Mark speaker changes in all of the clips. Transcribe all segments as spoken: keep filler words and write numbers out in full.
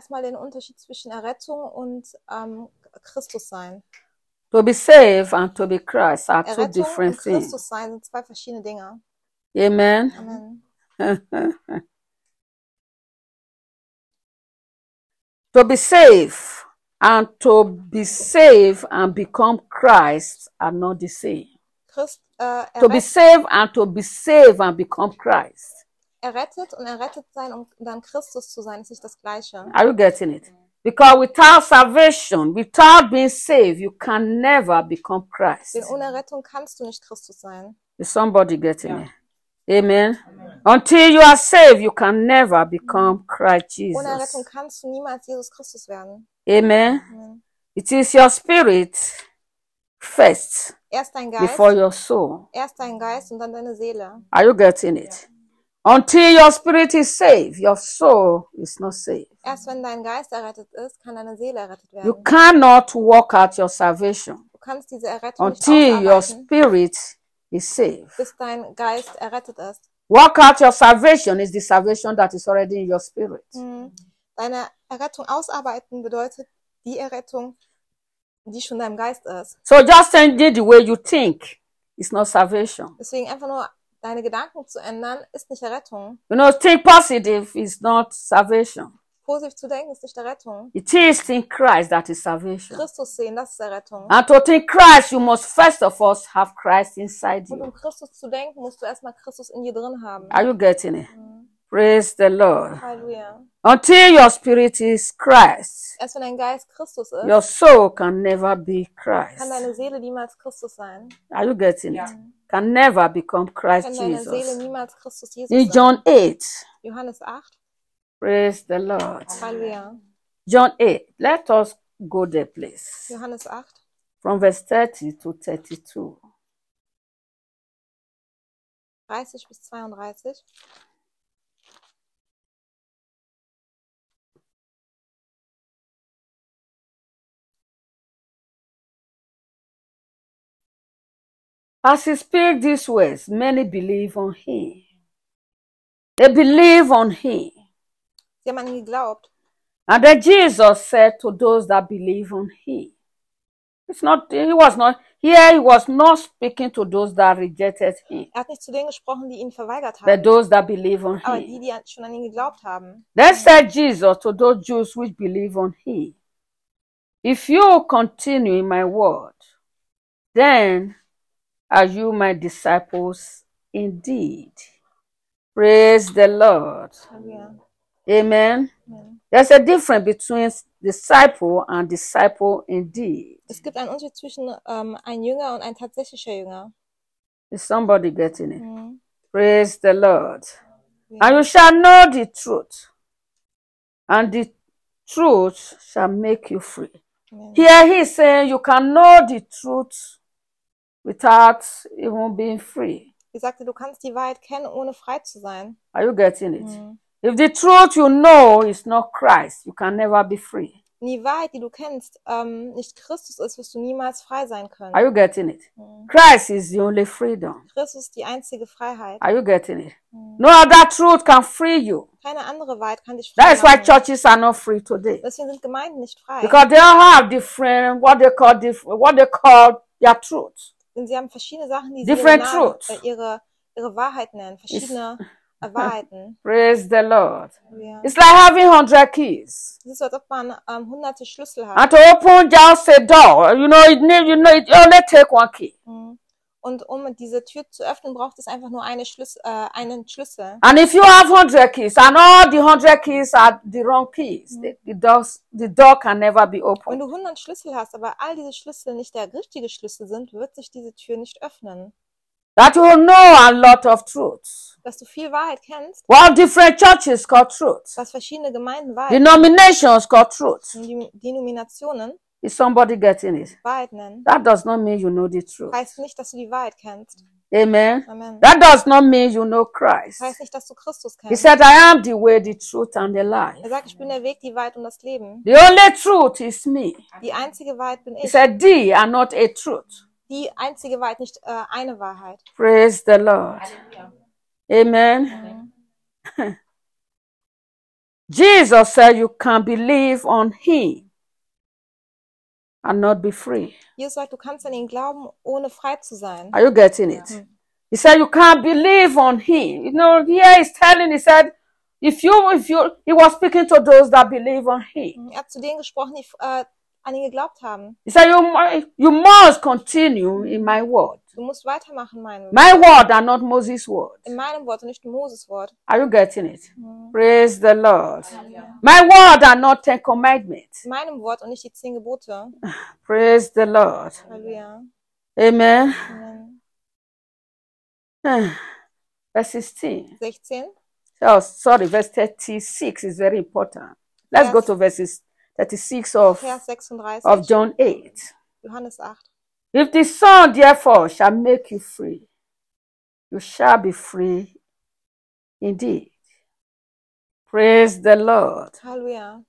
Speaker 1: erstmal den Unterschied zwischen Errettung und ähm, Christus sein.
Speaker 2: To be saved and to be Christ are two
Speaker 1: Errettung
Speaker 2: different
Speaker 1: und
Speaker 2: things.
Speaker 1: Christus sein sind zwei verschiedene Dinge.
Speaker 2: Amen.
Speaker 1: Amen.
Speaker 2: To be saved and to be saved and become Christ are not the same.
Speaker 1: Christ, äh,
Speaker 2: To be
Speaker 1: erret,
Speaker 2: saved and to be saved and become Christ.
Speaker 1: errettet und errettet sein, um dann Christus zu sein, ist nicht das Gleiche.
Speaker 2: Are you getting it? Because without salvation, without being saved, you can never become Christ.
Speaker 1: Denn ohne Errettung kannst du nicht Christus sein.
Speaker 2: Is somebody getting it? Amen. Amen. Until you are saved, you can never become Christ Jesus.
Speaker 1: Ohne Errettung kannst du niemals Jesus Christus werden.
Speaker 2: Amen.
Speaker 1: Amen.
Speaker 2: It is your spirit first
Speaker 1: Erst dein Geist,
Speaker 2: before your soul.
Speaker 1: erst dein Geist und dann deine Seele.
Speaker 2: Are you getting it? Until your spirit is saved, your soul is not saved.
Speaker 1: Erst wenn dein Geist errettet ist, kann deine Seele errettet werden.
Speaker 2: You cannot work out your salvation
Speaker 1: Du kannst diese Errettung nicht
Speaker 2: until your
Speaker 1: ausarbeiten,
Speaker 2: spirit is saved.
Speaker 1: bis dein Geist errettet ist.
Speaker 2: Work out your salvation is the salvation that is already in your spirit.
Speaker 1: Mhm. Deine Errettung ausarbeiten bedeutet die Errettung, die schon in deinem Geist ist.
Speaker 2: So just changing the way you think is not salvation.
Speaker 1: Deswegen einfach nur deine Gedanken zu ändern, ist nicht Errettung.
Speaker 2: You know, think positive is not salvation.
Speaker 1: Positiv zu denken ist nicht Errettung.
Speaker 2: It is think Christ that is salvation.
Speaker 1: Christus sehen, das ist Errettung.
Speaker 2: And to think Christ, you must first of all have Christ inside
Speaker 1: Und
Speaker 2: you.
Speaker 1: um Christus zu denken, musst du erstmal Christus in dir drin haben.
Speaker 2: Are you getting it?
Speaker 1: Mhm.
Speaker 2: Praise the Lord.
Speaker 1: Halleluja.
Speaker 2: Until your spirit is Christ,
Speaker 1: Erst wenn dein Geist Christus ist,
Speaker 2: your soul can never be
Speaker 1: kann
Speaker 2: Christ.
Speaker 1: deine Seele niemals Christus sein.
Speaker 2: Are you getting it? Can never become Christ
Speaker 1: Kann deine Seele
Speaker 2: Jesus.
Speaker 1: niemals Christus Jesus
Speaker 2: In
Speaker 1: sein.
Speaker 2: John eight,
Speaker 1: Johannes acht.
Speaker 2: praise the Lord.
Speaker 1: Halleluja.
Speaker 2: John eight, let us go there, please.
Speaker 1: Johannes acht.
Speaker 2: From verse thirty to thirty-two.
Speaker 1: dreißig bis zweiunddreißig.
Speaker 2: As he spake these words, many believe on him. They believe on him.
Speaker 1: Sie haben an ihn geglaubt.
Speaker 2: And then Jesus said to those that believe on him. It's not, he was not, here he was not speaking to those that rejected him,
Speaker 1: Er hat nicht zu denen gesprochen, die ihn verweigert
Speaker 2: but
Speaker 1: haben,
Speaker 2: those that believe on
Speaker 1: aber die,
Speaker 2: him.
Speaker 1: die an- schon an ihn geglaubt haben.
Speaker 2: Then said Jesus to those Jews which believe on him, if you continue in my word, then are you my disciples indeed. Praise the Lord.
Speaker 1: Halleluja.
Speaker 2: Amen.
Speaker 1: Amen.
Speaker 2: There's a difference between disciple and disciple indeed.
Speaker 1: Es gibt einen Unterschied zwischen ähm, ein Jünger und ein tatsächlicher Jünger.
Speaker 2: Is somebody getting it?
Speaker 1: Mhm.
Speaker 2: Praise the Lord.
Speaker 1: Ja.
Speaker 2: And you shall know the truth, and the truth shall make you free.
Speaker 1: Amen.
Speaker 2: Here he's saying you can know the truth without even being free.
Speaker 1: Wie sagte, du kannst die Wahrheit kennen, ohne frei zu sein.
Speaker 2: Are you getting it?
Speaker 1: Mhm.
Speaker 2: If the truth you know is not Christ, you can never be free.
Speaker 1: Wenn die Wahrheit, die du kennst, ähm, nicht Christus ist, wirst du niemals frei sein können.
Speaker 2: Are you getting it?
Speaker 1: Mhm.
Speaker 2: Christ is the only freedom.
Speaker 1: Christus ist die einzige Freiheit.
Speaker 2: Are you getting it?
Speaker 1: Mhm.
Speaker 2: No other truth can free you.
Speaker 1: Keine andere Wahrheit kann dich frei
Speaker 2: That is why
Speaker 1: machen.
Speaker 2: churches are not free today.
Speaker 1: Deswegen sind Gemeinden nicht frei.
Speaker 2: Because they all have different, what they call, diff- what they call their truth.
Speaker 1: Denn sie haben verschiedene Sachen, die sie ihre,
Speaker 2: Different
Speaker 1: Namen,
Speaker 2: truths.
Speaker 1: äh, ihre, ihre Wahrheit nennen. Verschiedene äh, Wahrheiten.
Speaker 2: Praise the Lord.
Speaker 1: Ja.
Speaker 2: It's like having hundred keys.
Speaker 1: Es ist so, als ob man ähm, hunderte Schlüssel hat.
Speaker 2: And to open just a door, you know, it need, you know, it only take one key.
Speaker 1: Mhm. Und um diese Tür zu öffnen, braucht es einfach nur eine Schlüssel, äh, einen Schlüssel.
Speaker 2: And if you have hundred keys and all the hundred keys are the wrong keys, the, the doors, the door can never be
Speaker 1: Wenn
Speaker 2: opened.
Speaker 1: du hundert Schlüssel hast, aber all diese Schlüssel nicht der richtige Schlüssel sind, wird sich diese Tür nicht öffnen.
Speaker 2: That you will know a lot of truths.
Speaker 1: Dass du viel Wahrheit kennst,
Speaker 2: Well, different churches call truth.
Speaker 1: was verschiedene Gemeinden Wahrheit,
Speaker 2: Denominations call truth.
Speaker 1: die Denominationen
Speaker 2: Is somebody getting it?
Speaker 1: Wahrheit nennen,
Speaker 2: That does not mean you know the truth.
Speaker 1: heißt nicht, dass du die Wahrheit kennst.
Speaker 2: Amen.
Speaker 1: Amen.
Speaker 2: That does not mean you know Christ.
Speaker 1: Heißt nicht, dass du Christus
Speaker 2: He
Speaker 1: kennst.
Speaker 2: said, I am the way, the truth, and the
Speaker 1: Er
Speaker 2: life.
Speaker 1: sagt, ich bin der Weg, die Wahrheit und das Leben.
Speaker 2: The only truth is me.
Speaker 1: Die einzige Wahrheit bin
Speaker 2: He
Speaker 1: ich.
Speaker 2: said, thee are not a truth.
Speaker 1: Die einzige Wahrheit, nicht äh, eine Wahrheit.
Speaker 2: Praise the Lord. Amen.
Speaker 1: Mhm.
Speaker 2: Jesus said you can believe on him and not be free.
Speaker 1: Jesus sagt, du kannst an ihn glauben, ohne frei zu sein.
Speaker 2: Are you getting it?
Speaker 1: Mhm.
Speaker 2: He said you can't believe on him. You know, here he's telling, he said, if you, if you, he was speaking to those that believe on him.
Speaker 1: Er hat zu denen gesprochen, die äh, an ihn geglaubt haben.
Speaker 2: He said, you, you must continue in my word.
Speaker 1: Du musst weitermachen, mein Wort.
Speaker 2: My word and not Moses' word.
Speaker 1: In meinem Wort und nicht in Moses' Wort.
Speaker 2: Are you getting it?
Speaker 1: Mhm.
Speaker 2: Praise the Lord. Ja. My word and not Ten Commandments.
Speaker 1: In meinem Wort und nicht die zehn Gebote.
Speaker 2: Praise the Lord.
Speaker 1: Halleluja.
Speaker 2: Amen.
Speaker 1: Amen.
Speaker 2: Verse sixteen.
Speaker 1: sechzehn.
Speaker 2: Oh, sorry, verse thirty-six is very important. Let's
Speaker 1: Vers,
Speaker 2: go to verses thirty-six of,
Speaker 1: Vers sechsunddreißig.
Speaker 2: of John eight.
Speaker 1: Johannes acht.
Speaker 2: If the Son therefore shall make you free, you shall be free indeed. Praise the Lord.
Speaker 1: Halleluja.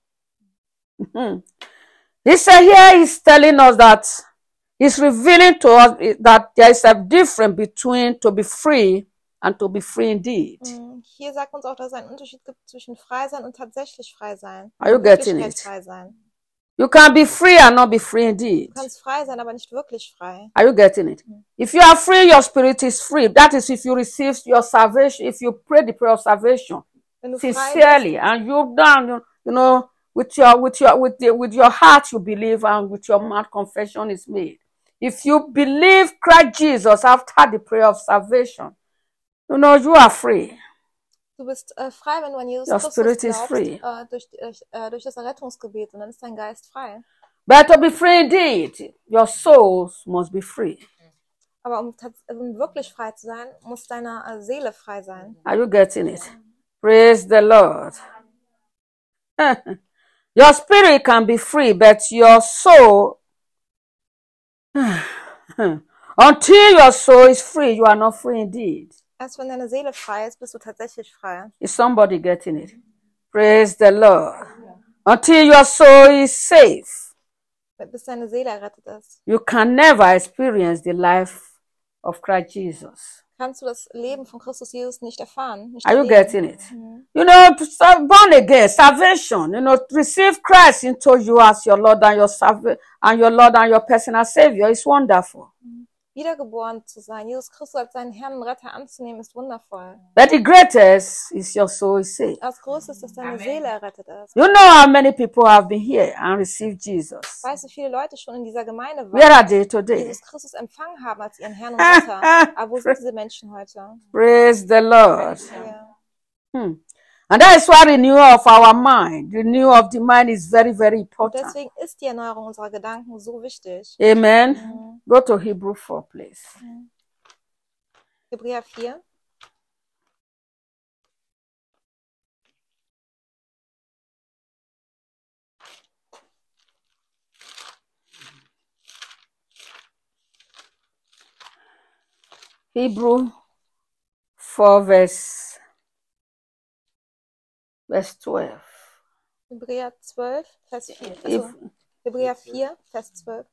Speaker 2: He said here he's telling us that he's revealing to us that there is a difference between to be free and to be free indeed.
Speaker 1: Hier sagt uns auch, dass es einen Unterschied gibt zwischen frei sein und tatsächlich frei sein.
Speaker 2: Are you getting it?
Speaker 1: Frei sein.
Speaker 2: You can be free and not be free indeed.
Speaker 1: Du kannst frei sein, aber nicht wirklich frei.
Speaker 2: Are you getting it? Mm. If you are free, your spirit is free. That is if you receive your salvation, if you pray the prayer of salvation sincerely and you've done, you, you know, with your with your with the, with your heart you believe and with your mouth confession is made. If you believe Christ Jesus after the prayer of salvation, you know you are free.
Speaker 1: Du bist äh, frei, wenn du an Jesus
Speaker 2: Your
Speaker 1: Christus
Speaker 2: spirit is
Speaker 1: glaubst,
Speaker 2: free.
Speaker 1: Äh, durch, äh, durch das Errettungsgebet, und dann ist dein Geist frei.
Speaker 2: But to be free indeed, your souls must be free.
Speaker 1: Aber um, um wirklich frei zu sein, muss deine äh, Seele frei sein.
Speaker 2: Are you getting it? Praise the Lord. Your spirit can be free, but your soul, until your soul is free, you are not free indeed.
Speaker 1: Erst wenn deine Seele frei ist, bist du tatsächlich frei.
Speaker 2: Is somebody getting it? Praise the Lord. Until your soul is safe,
Speaker 1: bis deine Seele errettet ist,
Speaker 2: you can never experience the life of Christ Jesus.
Speaker 1: Kannst du das Leben von Christus Jesus nicht erfahren? Nicht
Speaker 2: Are you
Speaker 1: erleben.
Speaker 2: getting it?
Speaker 1: Mhm.
Speaker 2: You know, born again, salvation, you know, receive Christ into you as your Lord and your Savior, and your Lord and your personal Savior is wonderful.
Speaker 1: Mhm. Wiedergeboren zu sein, Jesus Christus als seinen Herrn und Retter anzunehmen, ist wundervoll.
Speaker 2: But the greatest is your soul is saved.
Speaker 1: Das Größte ist, dass deine Amen. Seele errettet ist.
Speaker 2: You know how many people have been here and received Jesus?
Speaker 1: Weißt du, viele Leute schon in dieser Gemeinde waren,
Speaker 2: where are they today?
Speaker 1: Jesus Christus empfangen haben als ihren Herrn und Retter. Aber wo sind diese Menschen heute?
Speaker 2: Praise the Lord.
Speaker 1: Ja.
Speaker 2: Hmm. And that is why renewal of our mind, renewal of the mind is very, very important.
Speaker 1: Und deswegen ist die Erneuerung unserer Gedanken so wichtig.
Speaker 2: Amen.
Speaker 1: Mhm.
Speaker 2: Go to Hebrew four, please.
Speaker 1: Mhm. Hebräer vier.
Speaker 2: Hebrew four, verse, verse twelve.
Speaker 1: Hebräer zwölf, Vers vier. Also, Hebräer vier, Vers zwölf.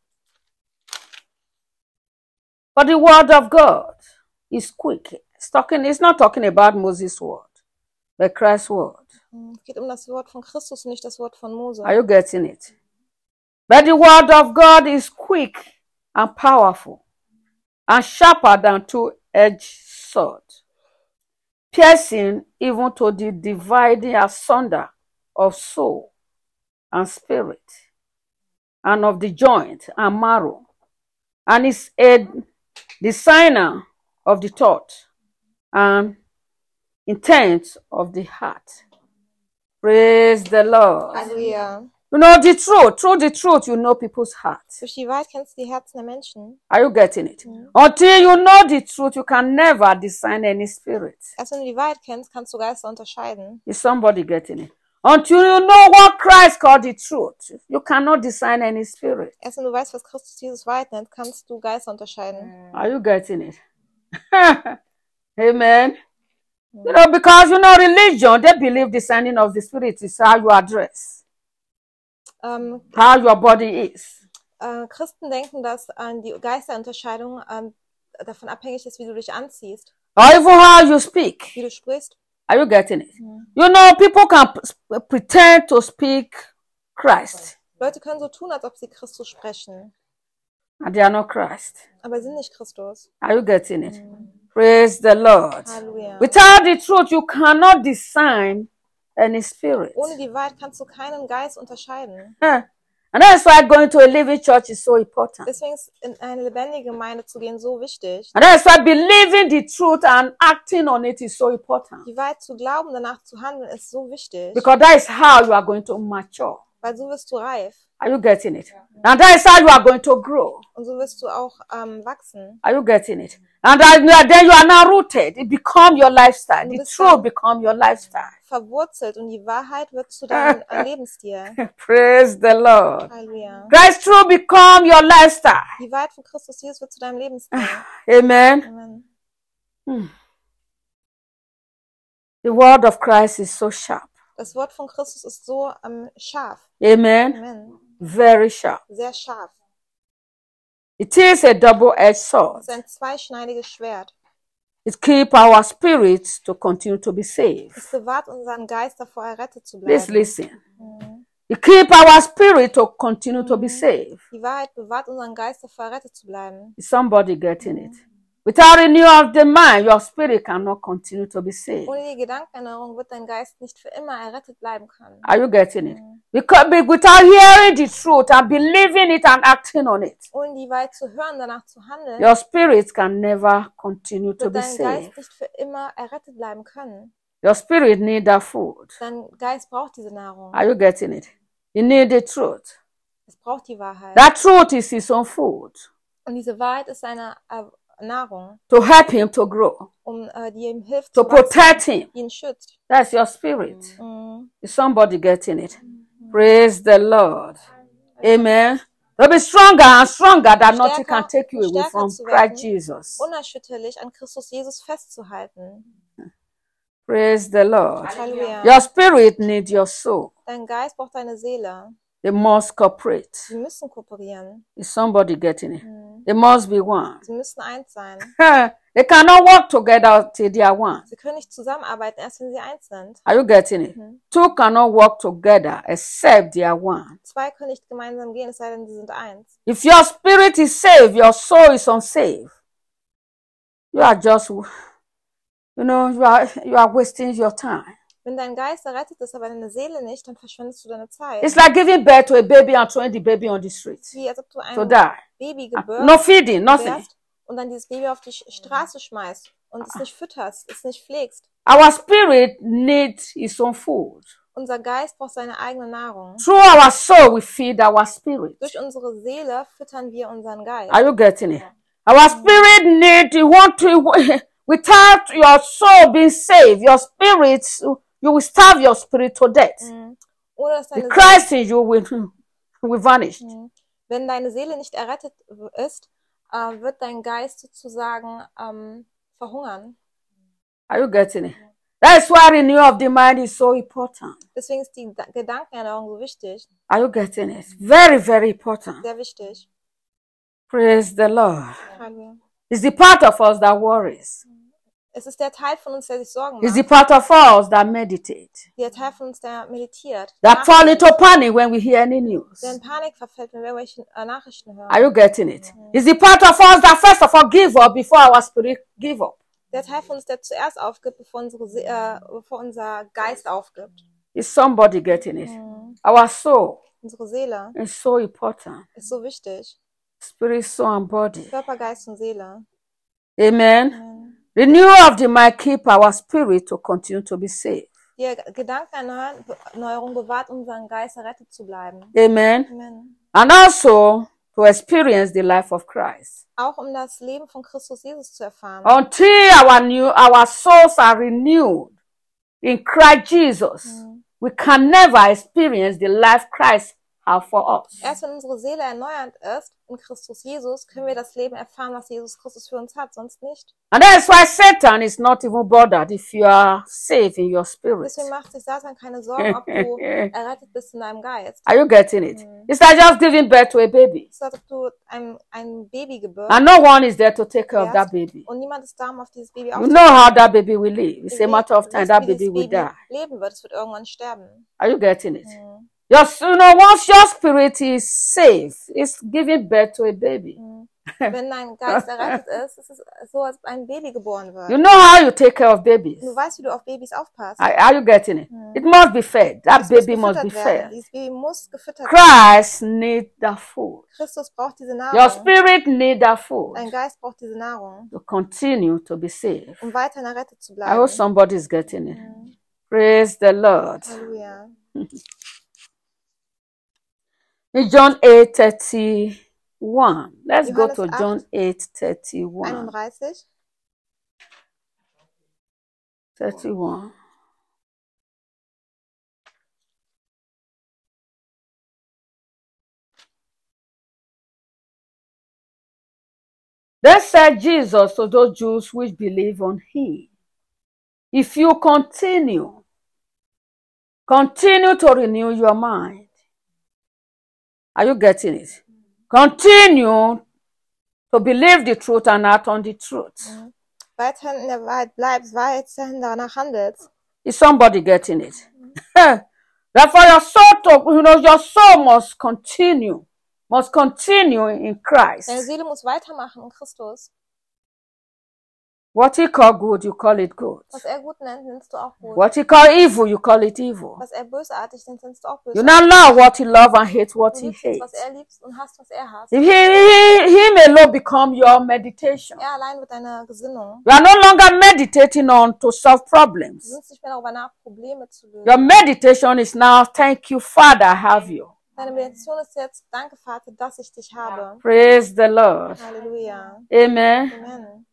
Speaker 2: But the word of God is quick. It's talking, it's not talking about Moses' word, but Christ's word.
Speaker 1: Es geht um das Wort von Christus und nicht das Wort von Mose.
Speaker 2: Are you getting it? But the word of God is quick and powerful and sharper than two-edged sword, piercing even to the dividing asunder of soul and spirit, and of the joint and marrow, and is a designer of the thought and intent of the heart. Praise the Lord.
Speaker 1: Halleluja.
Speaker 2: You know the truth. Through the truth, you know people's hearts.
Speaker 1: Durch die Wahrheit kennst du die Herzen der Menschen.
Speaker 2: Are you getting it?
Speaker 1: Mhm.
Speaker 2: Until you know the truth, you can never design any spirit.
Speaker 1: Erst wenn du die Wahrheit kennst, kannst du Geister unterscheiden.
Speaker 2: Is somebody getting it? Until you know what Christ called the truth, you cannot design any spirit.
Speaker 1: Erst wenn du weißt, was Christus Jesus Wahrheit nennt, kannst du Geister unterscheiden.
Speaker 2: Are you getting it? Amen. You know, because you know religion, they believe the signing of the spirit is how you are dressed,
Speaker 1: Ähm,
Speaker 2: how your body is.
Speaker 1: äh, Christen denken, dass äh, die Geisterunterscheidung äh, davon abhängig ist, wie du dich anziehst,
Speaker 2: Or even how you speak.
Speaker 1: wie du sprichst.
Speaker 2: Are you getting it? You know, people can p- pretend to speak Christ,
Speaker 1: Leute können so tun, als ob sie Christus sprechen,
Speaker 2: and they are not Christ.
Speaker 1: aber sind nicht Christus.
Speaker 2: Are you getting it? Praise the Lord.
Speaker 1: Halleluja.
Speaker 2: Without the truth, you cannot discern any spirit.
Speaker 1: Ohne die Wahrheit kannst du keinen Geist unterscheiden.
Speaker 2: Huh. And that's why going to a living church is so important.
Speaker 1: Deswegen ist in eine lebendige Gemeinde zu gehen so wichtig.
Speaker 2: And that's why believing the truth and acting on it is so important.
Speaker 1: Die Wahrheit zu glauben, danach zu handeln, ist so wichtig,
Speaker 2: Because that is how you are going to mature.
Speaker 1: weil so wirst du reif
Speaker 2: Are you getting it? And that is how you are going to grow.
Speaker 1: und so wirst du auch ähm, wachsen.
Speaker 2: Are you getting it? And that, then you are now rooted. It become your lifestyle. The
Speaker 1: bist
Speaker 2: truth become your lifestyle.
Speaker 1: Verwurzelt und die Wahrheit wird zu deinem äh, Lebensstil.
Speaker 2: Praise the Lord.
Speaker 1: Halleluja.
Speaker 2: Christ truth become your lifestyle.
Speaker 1: Die Wahrheit von Christus Jesus wird zu deinem Lebensstil.
Speaker 2: Amen.
Speaker 1: Amen.
Speaker 2: Hmm. The word of Christ is so sharp.
Speaker 1: Das Wort von Christus ist so ähm, scharf.
Speaker 2: Amen.
Speaker 1: Amen.
Speaker 2: Very sharp.
Speaker 1: Sehr scharf.
Speaker 2: It is a double-edged sword.
Speaker 1: Es ist ein zweischneidiges Schwert.
Speaker 2: It keeps our spirits to continue to be saved.
Speaker 1: Es bewahrt unseren Geist davor, errettet zu
Speaker 2: Please
Speaker 1: bleiben.
Speaker 2: listen. It keeps our spirit to continue to be saved.
Speaker 1: Die Wahrheit bewahrt unseren Geist davor, errettet zu bleiben.
Speaker 2: Is somebody getting it? Without renewal of the mind, your spirit cannot continue to be saved.
Speaker 1: Ohne die Gedankenänderung wird dein Geist nicht für immer errettet bleiben können.
Speaker 2: Are you getting it? Because without hearing the truth and believing it and acting on it,
Speaker 1: Ohne die Wahrheit zu hören, danach zu handeln,
Speaker 2: your spirit can never continue to
Speaker 1: wird
Speaker 2: be
Speaker 1: dein Geist
Speaker 2: saved.
Speaker 1: nicht für immer errettet bleiben können.
Speaker 2: Your spirit needs that food.
Speaker 1: Dein Geist braucht diese Nahrung.
Speaker 2: Are you getting it? You need the truth.
Speaker 1: Es braucht die Wahrheit.
Speaker 2: That truth is his own food
Speaker 1: Und diese Wahrheit ist seine äh, Nahrung,
Speaker 2: to help him to grow,
Speaker 1: um äh, die ihm hilft,
Speaker 2: to
Speaker 1: zu wachsen,
Speaker 2: protect him.
Speaker 1: die ihn schützt.
Speaker 2: That's your spirit.
Speaker 1: Mhm.
Speaker 2: Is somebody getting it? Praise the Lord. Amen. To be stronger and stronger that nothing can take you away from Christ Jesus.
Speaker 1: Unerschütterlich an Christus Jesus festzuhalten.
Speaker 2: Praise the Lord.
Speaker 1: Halleluja.
Speaker 2: Your spirit needs your soul.
Speaker 1: Dein Geist braucht deine Seele.
Speaker 2: They must cooperate.
Speaker 1: Sie müssen kooperieren.
Speaker 2: Is somebody getting it? They must be one.
Speaker 1: Sie müssen eins sein.
Speaker 2: They cannot work together till they are one.
Speaker 1: Sie können nicht zusammenarbeiten, erst wenn sie eins sind.
Speaker 2: Are you getting it? Two cannot work together except they are one.
Speaker 1: Zwei können nicht gemeinsam gehen, es sei denn, sie sind eins.
Speaker 2: If your spirit is saved, your soul is unsaved. You are just, you know, you are, you are wasting your time.
Speaker 1: Wenn dein Geist errettet ist, aber deine Seele nicht, dann verschwendest du deine Zeit.
Speaker 2: It's like giving birth to a baby and throwing the baby on the street
Speaker 1: Wie als ob du ein
Speaker 2: to die.
Speaker 1: Baby
Speaker 2: No
Speaker 1: gebärst
Speaker 2: feeding, nothing.
Speaker 1: und dann dieses Baby auf die Sch- Straße schmeißt und es nicht fütterst, es nicht pflegst.
Speaker 2: Our spirit needs its own food.
Speaker 1: Unser Geist braucht seine eigene Nahrung.
Speaker 2: Through our soul, we feed our spirit.
Speaker 1: Durch unsere Seele füttern wir unseren Geist.
Speaker 2: Are you getting it? Our spirit need, you want to, without your soul being saved, your spirit, you will starve your spirit to death.
Speaker 1: Mhm. Ohne dass
Speaker 2: The
Speaker 1: deine Seele,
Speaker 2: Christ in you will, will vanish.
Speaker 1: Mhm. wenn deine Seele nicht errettet ist, äh, wird dein Geist sozusagen ähm, verhungern.
Speaker 2: Are you getting it? That's why renewal of the mind is so important.
Speaker 1: Deswegen ist die Da- Gedankenänderung so wichtig,
Speaker 2: Are you getting it? Very, very important.
Speaker 1: sehr wichtig.
Speaker 2: Praise the Lord.
Speaker 1: Halleluja.
Speaker 2: It's the part of us that worries.
Speaker 1: Es ist der Teil von uns, der sich Sorgen
Speaker 2: It's the
Speaker 1: macht.
Speaker 2: part of us that meditate.
Speaker 1: Der Teil von uns, der meditiert.
Speaker 2: That fall
Speaker 1: nachdenkt,
Speaker 2: into panic when we hear any news.
Speaker 1: der in Panik verfällt, wenn wir irgendwelche äh, Nachrichten hören.
Speaker 2: Are you getting it? It's the part of us that first of all give up before our spirit give up.
Speaker 1: Der Teil von uns, der zuerst aufgibt, bevor, unsere Se äh, bevor unser Geist aufgibt.
Speaker 2: Is somebody getting it? Our soul
Speaker 1: Unsere Seele
Speaker 2: is so important.
Speaker 1: ist so wichtig.
Speaker 2: Spirit, soul, and body.
Speaker 1: Körper, Geist und Seele.
Speaker 2: Amen.
Speaker 1: Amen.
Speaker 2: Renewal of the mind keep our spirit to continue to be saved.
Speaker 1: Die Gedankenerneuerung bewahrt unseren Geist, errettet zu bleiben.
Speaker 2: Amen.
Speaker 1: Amen.
Speaker 2: And also to experience the life of Christ.
Speaker 1: Auch um das Leben von Christus Jesus zu erfahren.
Speaker 2: Until our new our souls are renewed in Christ Jesus, we can never experience the life Christ has for us.
Speaker 1: Erst wenn unsere Seele erneuert ist, in Christus Jesus können wir das Leben erfahren, was Jesus Christus für uns hat, sonst nicht.
Speaker 2: And that's why Satan is not even bothered if you are safe in your spirit.
Speaker 1: Deswegen macht sich Satan keine Sorgen, ob du errettet bist in deinem Geist.
Speaker 2: Are you getting it?
Speaker 1: Mhm.
Speaker 2: It's like just giving birth to a baby.
Speaker 1: Es ist, als ob du ein, ein Baby gebürst
Speaker 2: And no one is there to take care of that baby.
Speaker 1: und niemand ist da, um auf dieses Baby
Speaker 2: You
Speaker 1: aufzupassen.
Speaker 2: know how that baby will live. It's a matter of time
Speaker 1: Wie
Speaker 2: that
Speaker 1: dieses
Speaker 2: baby will die.
Speaker 1: leben wird, es wird irgendwann sterben.
Speaker 2: Are you getting it?
Speaker 1: Mhm.
Speaker 2: Your, you know, once your spirit is safe, it's giving birth to a baby.
Speaker 1: Mhm. Wenn dein Geist errettet ist, ist es so, als ob ein Baby geboren wird.
Speaker 2: You know how you take care of babies.
Speaker 1: Du weißt, wie du auf Babys aufpasst.
Speaker 2: Are, are you getting it?
Speaker 1: Mhm.
Speaker 2: It must be fed. That
Speaker 1: Es muss
Speaker 2: baby must be
Speaker 1: gefüttert werden.
Speaker 2: fed.
Speaker 1: Dieses Baby muss gefüttert werden.
Speaker 2: Christ needs that food.
Speaker 1: Christus braucht diese
Speaker 2: Your
Speaker 1: Nahrung.
Speaker 2: spirit needs that food
Speaker 1: Dein Geist braucht diese Nahrung,
Speaker 2: to continue to be safe.
Speaker 1: um weiterhin errettet zu
Speaker 2: I
Speaker 1: bleiben.
Speaker 2: hope somebody is getting it.
Speaker 1: Mhm.
Speaker 2: Praise the Lord.
Speaker 1: Halleluja.
Speaker 2: In John eight thirty-one. Let's go
Speaker 1: Johannes
Speaker 2: to
Speaker 1: acht,
Speaker 2: John eight thirty-one.
Speaker 1: einunddreißig.
Speaker 2: thirty-one. Then said Jesus to those Jews which believe on him, if you continue, continue to renew your mind. Are you getting it? Continue to believe the truth and act on the truth.
Speaker 1: Mhm. Weiterhin in der Wahrheit bleibst, weiterhin danach handelst.
Speaker 2: Is somebody getting it? Therefore, your soul, to, you know, your soul must continue, must continue in Christ.
Speaker 1: Deine Seele muss weitermachen in Christus.
Speaker 2: What he call good, you call it good.
Speaker 1: Was er gut nennt, nennst du auch gut.
Speaker 2: What he call evil, you call it evil.
Speaker 1: Was er bösartig nennt, nennst du auch
Speaker 2: You
Speaker 1: bösartig.
Speaker 2: now love what he love and hate what
Speaker 1: Du
Speaker 2: he
Speaker 1: liebst das, was
Speaker 2: hates.
Speaker 1: er liebt und hasst, was er hasst.
Speaker 2: He, he, him alone become your meditation.
Speaker 1: Er allein wird deine Gesinnung.
Speaker 2: You are no longer meditating on to solve
Speaker 1: Du
Speaker 2: problems.
Speaker 1: sinnst nicht mehr darüber nach, Probleme zu lösen.
Speaker 2: Your meditation is now, thank you, Father, I have you.
Speaker 1: Deine Meditation ist jetzt, danke Vater, dass ich dich habe.
Speaker 2: Praise the Lord.
Speaker 1: Halleluja.
Speaker 2: Amen.
Speaker 1: Amen.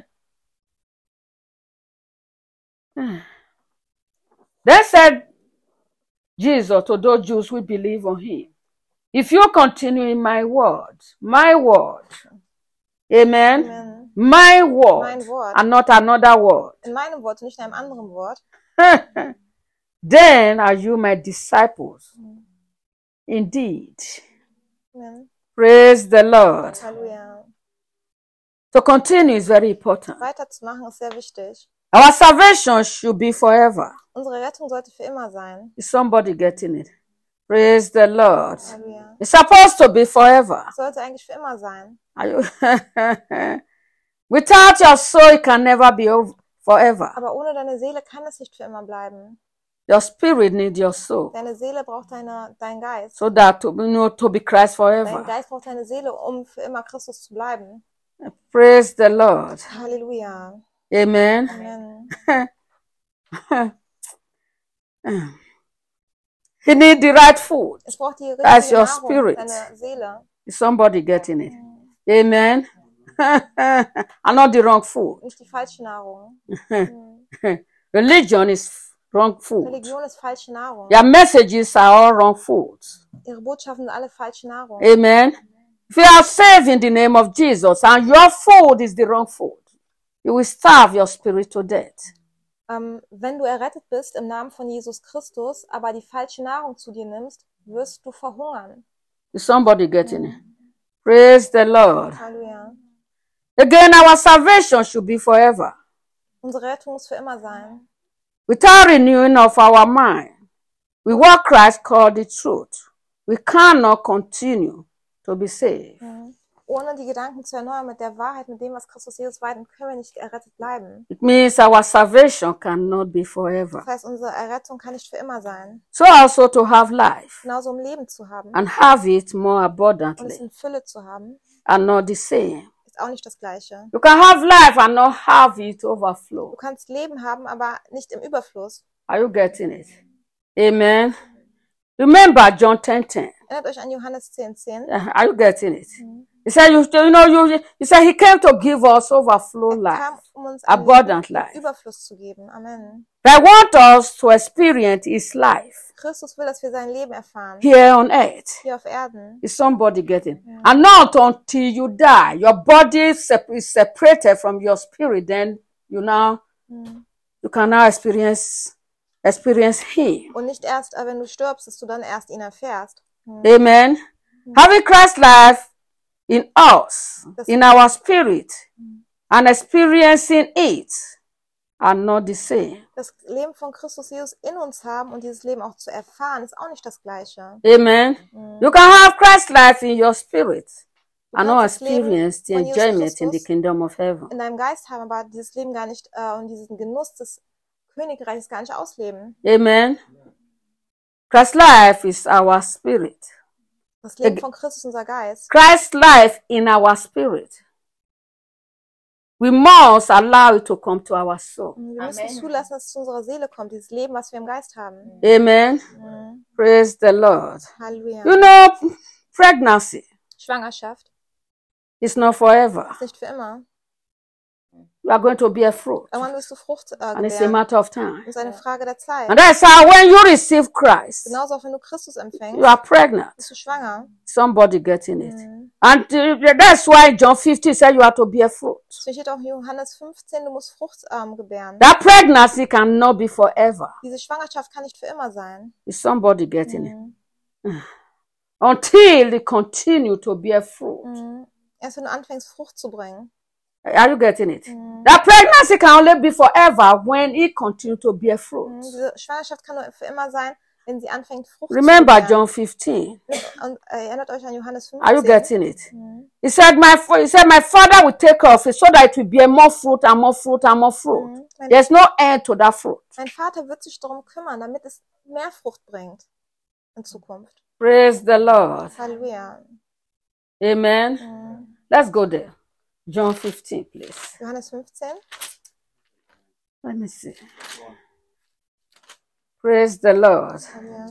Speaker 2: Then said Jesus to those Jews who believe on him, if you continue in my word, my word, amen,
Speaker 1: Amen.
Speaker 2: my word,
Speaker 1: Mein Wort.
Speaker 2: and not another word,
Speaker 1: In meinem Wort, nicht in einem anderen Wort.
Speaker 2: then are you my disciples. Indeed.
Speaker 1: Amen.
Speaker 2: Praise the Lord.
Speaker 1: Halleluja.
Speaker 2: To continue is very important.
Speaker 1: Weiterzumachen ist sehr wichtig.
Speaker 2: Our salvation should be forever.
Speaker 1: Unsere Rettung sollte für immer sein.
Speaker 2: Is somebody getting it? Praise the Lord.
Speaker 1: Halleluja.
Speaker 2: It's supposed to be forever.
Speaker 1: Es sollte eigentlich für immer sein.
Speaker 2: Are you? Without your soul, it can never be over, forever.
Speaker 1: Aber ohne deine Seele kann es nicht für immer bleiben.
Speaker 2: Your spirit needs your soul,
Speaker 1: Deine Seele braucht deine, deinen Geist.
Speaker 2: so that to, you know, to be Christ
Speaker 1: Dein
Speaker 2: forever.
Speaker 1: Geist braucht deine Seele, um für immer Christus zu bleiben.
Speaker 2: Praise the Lord.
Speaker 1: Halleluja.
Speaker 2: Amen.
Speaker 1: Amen.
Speaker 2: He needs the right food.
Speaker 1: Es braucht die
Speaker 2: That's
Speaker 1: richtige
Speaker 2: your
Speaker 1: Nahrung,
Speaker 2: spirit.
Speaker 1: deine Seele.
Speaker 2: Is somebody getting it? Amen. And not the wrong food.
Speaker 1: Nicht die falsche Nahrung. Mhm.
Speaker 2: Religion is wrong food.
Speaker 1: Religion ist falsche Nahrung.
Speaker 2: Your messages are all wrong foods.
Speaker 1: Ihre Botschaften sind alle falsche Nahrung.
Speaker 2: Amen. If you are saved in the name of Jesus and your food is the wrong food, you will starve your spirit to death.
Speaker 1: Ähm, wenn du errettet bist im Namen von Jesus Christus, aber die falsche Nahrung zu dir nimmst, wirst du verhungern.
Speaker 2: Is somebody getting it? Praise the Lord.
Speaker 1: Halleluja.
Speaker 2: Again, our salvation should be forever.
Speaker 1: Unsere Rettung muss für immer sein.
Speaker 2: Without renewing of our mind, we what Christ called the truth. We cannot continue to be saved.
Speaker 1: Mhm. Ohne die Gedanken zu erneuern mit der Wahrheit, mit dem, was Christus Jesus war, dann können wir nicht errettet bleiben.
Speaker 2: It means our salvation cannot be forever.
Speaker 1: Das heißt, unsere Errettung kann nicht für immer sein.
Speaker 2: So also to have life
Speaker 1: Genauso um Leben zu haben
Speaker 2: and have it more
Speaker 1: und es
Speaker 2: abundantly
Speaker 1: in Fülle zu haben,
Speaker 2: are not the same.
Speaker 1: ist auch nicht das Gleiche.
Speaker 2: You can have life and not have it
Speaker 1: Du
Speaker 2: overflow.
Speaker 1: kannst Leben haben, aber nicht im Überfluss.
Speaker 2: Are you getting it? Amen. Remember John ten ten.
Speaker 1: Erinnert euch an Johannes zehn zehn.
Speaker 2: Are you getting it? He said, you, you know, you, he said he came to give us overflow
Speaker 1: Er
Speaker 2: life,
Speaker 1: kam, um uns ein
Speaker 2: abundant
Speaker 1: Leben
Speaker 2: life.
Speaker 1: mit Überfluss zu geben. Amen.
Speaker 2: I want us to experience his life
Speaker 1: Christus will, dass wir sein Leben erfahren.
Speaker 2: here on earth.
Speaker 1: Hier auf Erden.
Speaker 2: Is somebody getting?
Speaker 1: Yeah.
Speaker 2: And not until you die, your body sep- is separated from your spirit, then you now
Speaker 1: Hm.
Speaker 2: you can now experience experience him.
Speaker 1: Und nicht erst, äh, wenn du stirbst, dass du dann erst ihn erfährst. Hm.
Speaker 2: Amen. Having Christ's life in us,
Speaker 1: Das-
Speaker 2: in our spirit, and experiencing it are not the same.
Speaker 1: Das Leben von Christus Jesus in uns haben und dieses Leben auch zu erfahren, ist auch nicht das Gleiche.
Speaker 2: Amen.
Speaker 1: Hm.
Speaker 2: You can have Christ's life in your spirit and not
Speaker 1: kannst das Leben
Speaker 2: experience the
Speaker 1: von Jesus
Speaker 2: enjoyment in the
Speaker 1: Christus
Speaker 2: kingdom of heaven.
Speaker 1: in deinem Geist haben, aber dieses Leben gar nicht äh, und diesen Genuss des Königreichs gar nicht ausleben.
Speaker 2: Amen. Christ's life is our spirit.
Speaker 1: Das Leben von Christus ist unser Geist.
Speaker 2: Christ's life in our spirit. We must allow it to come to our soul.
Speaker 1: Und wir müssen
Speaker 3: Amen.
Speaker 1: zulassen, dass es zu unserer Seele kommt, dieses Leben, was wir im Geist haben.
Speaker 2: Amen.
Speaker 1: Mhm.
Speaker 2: Praise the Lord.
Speaker 1: Halleluja.
Speaker 2: You know, pregnancy
Speaker 1: Schwangerschaft
Speaker 2: is not forever.
Speaker 1: ist nicht für immer.
Speaker 2: You are going to bear fruit.
Speaker 1: Irgendwann wirst du Frucht äh,
Speaker 2: And it's a
Speaker 1: gebären.
Speaker 2: matter of time.
Speaker 1: Das ist eine Frage der Zeit.
Speaker 2: And that's how when you receive Christ,
Speaker 1: Genauso auch wenn du Christus
Speaker 2: you
Speaker 1: empfängst,
Speaker 2: are pregnant.
Speaker 1: bist du schwanger.
Speaker 2: Somebody getting it.
Speaker 1: Mhm.
Speaker 2: And uh, that's why John fifteen said you have to bear fruit.
Speaker 1: Es steht auch in Johannes fünfzehn, du musst Frucht ähm, gebären.
Speaker 2: That pregnancy cannot be forever.
Speaker 1: Diese Schwangerschaft kann nicht für immer sein.
Speaker 2: Is somebody getting it?
Speaker 1: Mhm.
Speaker 2: Until they continue to bear fruit.
Speaker 1: Mhm. Erst wenn du anfängst, Frucht zu bringen.
Speaker 2: Are you getting it?
Speaker 1: Mhm.
Speaker 2: That pregnancy can only be forever when it continues to bear fruit.
Speaker 1: Mhm. Diese Schwangerschaft kann nur für immer sein, wenn sie anfängt, Frucht
Speaker 2: Remember
Speaker 1: zu gebären.
Speaker 2: John fifteen.
Speaker 1: Und äh, erinnert euch an Johannes
Speaker 2: Are you
Speaker 1: fünfzehn.
Speaker 2: getting it?
Speaker 1: Mhm.
Speaker 2: He said, my, fa- he said, my father will take care of it so that it will bear more fruit and more fruit and more fruit.
Speaker 1: Mhm. Mein,
Speaker 2: There's no end to that fruit.
Speaker 1: mein Vater wird sich darum kümmern, damit es mehr Frucht bringt in Zukunft.
Speaker 2: Praise the Lord.
Speaker 1: Halleluja.
Speaker 2: Amen.
Speaker 1: Mhm.
Speaker 2: Let's go there. John fifteen, please.
Speaker 1: Johannes fünfzehn.
Speaker 2: Let me see. Praise the Lord.
Speaker 1: Halleluja.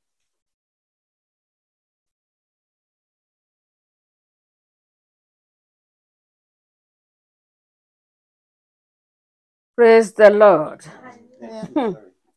Speaker 2: Praise the Lord.
Speaker 1: Ja.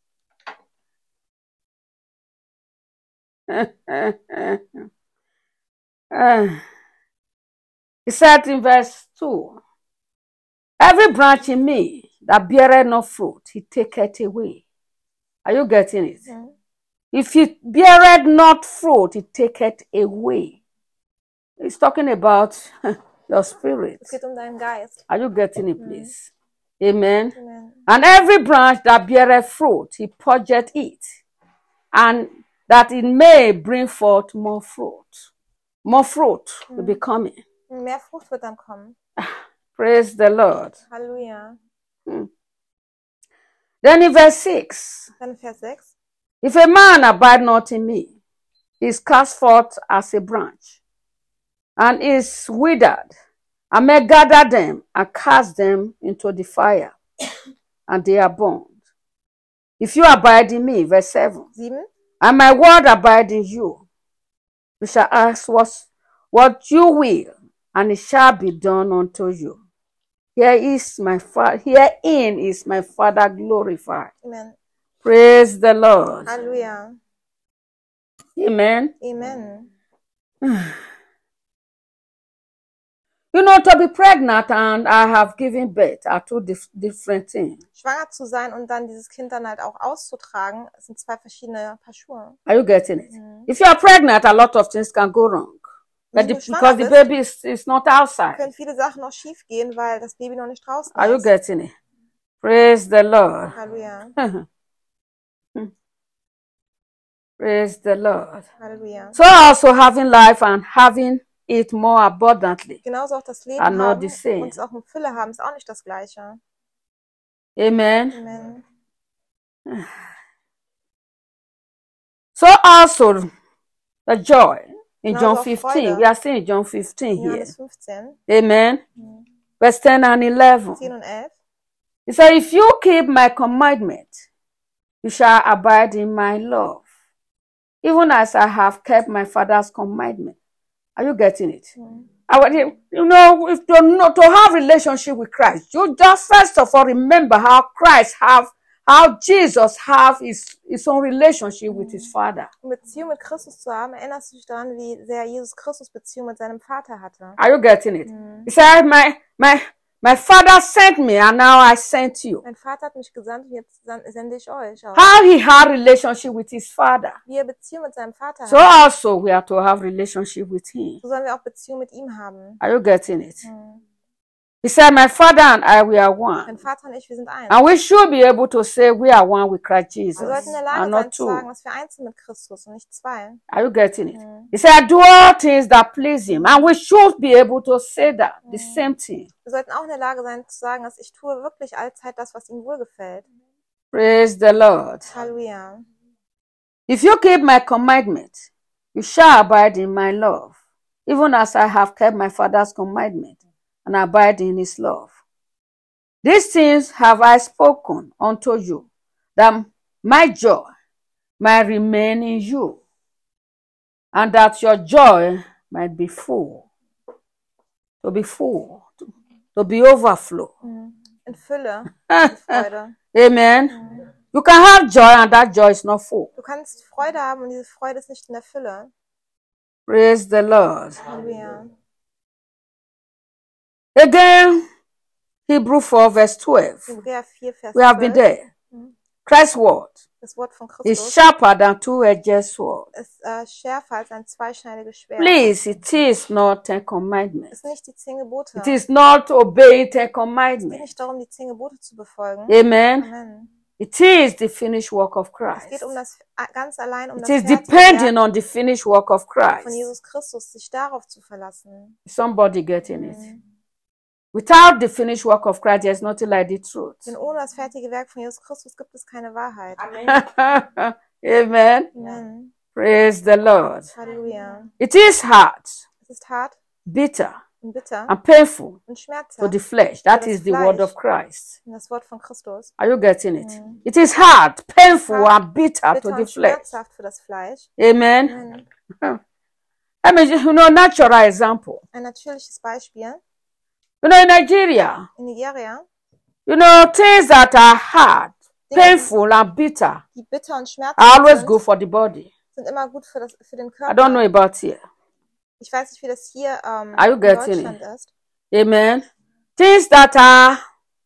Speaker 2: Uh, he said in verse two, every branch in me that beareth no fruit, he taketh away. Are you getting it?
Speaker 1: Mhm.
Speaker 2: If it beareth not fruit, he taketh away. He's talking about your spirit.
Speaker 1: Es geht um deinen Geist.
Speaker 2: Are you getting it, please? Amen.
Speaker 1: Amen.
Speaker 2: And every branch that beareth fruit, he purgeth it, and that it may bring forth more fruit. More fruit will be coming.
Speaker 1: Mehr Frucht wird dann kommen.
Speaker 2: Praise the Lord.
Speaker 1: Halleluja.
Speaker 2: Then in verse six,
Speaker 1: Dann Vers sechs.
Speaker 2: if a man abide not in me, he is cast forth as a branch, and is withered, and may gather them and cast them into the fire, and they are burned. If you abide in me, verse seven,
Speaker 1: sieben.
Speaker 2: and my word abide in you, you shall ask what, what you will, and it shall be done unto you. Here is my Father, herein is my Father glorified.
Speaker 1: Amen.
Speaker 2: Praise the Lord.
Speaker 1: Halleluja.
Speaker 2: Amen.
Speaker 1: Amen.
Speaker 2: You know, to be pregnant and I have given birth are two dif- different things.
Speaker 1: Schwanger zu sein und dann dieses Kind dann halt auch auszutragen, sind zwei verschiedene Paar Schuhe.
Speaker 2: Are you getting it?
Speaker 1: Mhm.
Speaker 2: If you are pregnant, a lot of things can go wrong. But
Speaker 1: Wenn
Speaker 2: the,
Speaker 1: du schwanger
Speaker 2: because the
Speaker 1: bist,
Speaker 2: baby is, is not outside.
Speaker 1: können viele Sachen noch schief gehen, weil das Baby noch nicht draußen
Speaker 2: Are you
Speaker 1: ist.
Speaker 2: getting it? Praise the Lord.
Speaker 1: Halleluja.
Speaker 2: Praise the Lord.
Speaker 1: Halleluja.
Speaker 2: So also having life and having it more abundantly.
Speaker 1: Genauso auch das Leben
Speaker 2: Are not the
Speaker 1: haben
Speaker 2: same.
Speaker 1: und es auch in Fülle haben, ist auch nicht das Gleiche.
Speaker 2: Amen.
Speaker 1: Amen.
Speaker 2: So also the joy in
Speaker 1: Genauso
Speaker 2: John
Speaker 1: auch
Speaker 2: fifteen.
Speaker 1: Freude.
Speaker 2: We are seeing John fifteen here.
Speaker 1: Johannes fünfzehn,
Speaker 2: Amen. Verse ten and eleven.
Speaker 1: zehn und elf.
Speaker 2: He said, if you keep my commandment, you shall abide in my love, even as I have kept my Father's commandment. Are you getting it?
Speaker 1: Mhm.
Speaker 2: You know, if to know to have relationship with Christ, you just first of all remember how Christ have, how Jesus have his, his own relationship with his Father.
Speaker 1: Um Beziehung mit Christus zu haben, erinnerst du dich daran, wie sehr Jesus Christus Beziehung mit seinem Vater hatte?
Speaker 2: Are you getting it?
Speaker 1: Mhm.
Speaker 2: He said, my, my, my Father sent me and now I sent you.
Speaker 1: Mein Vater hat mich gesandt und jetzt sende ich euch auch.
Speaker 2: How he had relationship with his Father.
Speaker 1: Wie er Beziehung mit seinem Vater
Speaker 2: So
Speaker 1: hat.
Speaker 2: also we are to have relationship with him.
Speaker 1: So sollen wir auch Beziehung mit ihm haben.
Speaker 2: Are you getting it?
Speaker 1: Mhm.
Speaker 2: He said, my Father and I, we are one.
Speaker 1: Mein Vater und ich, wir sind eins.
Speaker 2: And we should be able to say we are one with Christ Jesus.
Speaker 1: Wir sollten in der Lage
Speaker 2: And
Speaker 1: sein
Speaker 2: not
Speaker 1: zu
Speaker 2: two.
Speaker 1: sagen, dass wir eins sind mit Christus und nicht zwei.
Speaker 2: Are you getting it?
Speaker 1: Mhm.
Speaker 2: He said, do all things that please him. And we should be able to say that, the same thing.
Speaker 1: Wir sollten auch in der Lage sein zu sagen, dass ich tue wirklich allzeit das, was ihm wohlgefällt.
Speaker 2: Praise the Lord.
Speaker 1: Halleluja.
Speaker 2: If you keep my commandment, you shall abide in my love, even as I have kept my Father's commandment and abide in his love. These things have I spoken unto you, that my joy might remain in you, and that your joy might be full, to be full, to, to be overflow.
Speaker 1: Mhm. In Fülle, in Freude.
Speaker 2: Amen.
Speaker 1: Mhm.
Speaker 2: You can have joy and that joy is not full.
Speaker 1: Du kannst Freude haben und diese Freude ist nicht in der Fülle.
Speaker 2: Praise the Lord.
Speaker 1: Halleluja.
Speaker 2: Again, Hebrew four verse twelve.
Speaker 1: Hebräer vier, Vers
Speaker 2: We have been
Speaker 1: zwölf.
Speaker 2: there.
Speaker 1: Mhm.
Speaker 2: Christ's word
Speaker 1: Das Wort von
Speaker 2: is
Speaker 1: Christus
Speaker 2: sharper than two-edged sword.
Speaker 1: ist äh, schärfer als ein zweischneidiges Schwert.
Speaker 2: Please, it is not Ten
Speaker 1: Es
Speaker 2: Commandments.
Speaker 1: ist nicht die zehn Gebote.
Speaker 2: It is not obeying Ten
Speaker 1: Es geht
Speaker 2: Commandments.
Speaker 1: nicht darum, die zehn Gebote zu befolgen.
Speaker 2: Amen.
Speaker 1: Amen.
Speaker 2: It is the finished work of
Speaker 1: Es
Speaker 2: Christ.
Speaker 1: geht um das ganz allein um
Speaker 2: It
Speaker 1: das
Speaker 2: is
Speaker 1: fertige
Speaker 2: depending
Speaker 1: Werk
Speaker 2: on the finished work of
Speaker 1: von
Speaker 2: Christ.
Speaker 1: Jesus Christus, sich darauf zu verlassen.
Speaker 2: Is somebody getting it?
Speaker 1: Mhm.
Speaker 2: Without the finished work of Christ, there's nothing like the truth.
Speaker 1: Denn ohne das fertige Werk von Jesus Christus gibt es keine Wahrheit.
Speaker 2: Amen.
Speaker 1: Amen.
Speaker 2: Praise the Lord.
Speaker 1: Halleluja.
Speaker 2: It is hard,
Speaker 1: Es ist hart
Speaker 2: bitter,
Speaker 1: und bitter
Speaker 2: and painful
Speaker 1: und
Speaker 2: to
Speaker 1: schmerzhaft.
Speaker 2: the flesh. That
Speaker 1: For the
Speaker 2: is the word
Speaker 1: flesh.
Speaker 2: of Christ.
Speaker 1: Und das Wort von Christus.
Speaker 2: Are you getting it?
Speaker 1: Mm.
Speaker 2: It is hard, painful,
Speaker 1: Hard,
Speaker 2: and bitter to
Speaker 1: Bitter
Speaker 2: the
Speaker 1: und
Speaker 2: flesh.
Speaker 1: schmerzhaft für das Fleisch.
Speaker 2: Amen.
Speaker 1: Amen.
Speaker 2: I mean, you know, natural example.
Speaker 1: Ein natürliches Beispiel.
Speaker 2: You know, in Nigeria,
Speaker 1: In Nigeria,
Speaker 2: you know, things that are hard,
Speaker 1: Dinge,
Speaker 2: painful, and bitter
Speaker 1: die bitter und
Speaker 2: are
Speaker 1: schmerzhaft
Speaker 2: always
Speaker 1: sind,
Speaker 2: good for the body.
Speaker 1: sind immer gut für, das, für den
Speaker 2: I don't know
Speaker 1: Körper.
Speaker 2: about here.
Speaker 1: Ich weiß nicht, wie das hier ähm,
Speaker 2: Are you
Speaker 1: in
Speaker 2: getting
Speaker 1: Deutschland
Speaker 2: it?
Speaker 1: ist.
Speaker 2: Amen. Things that are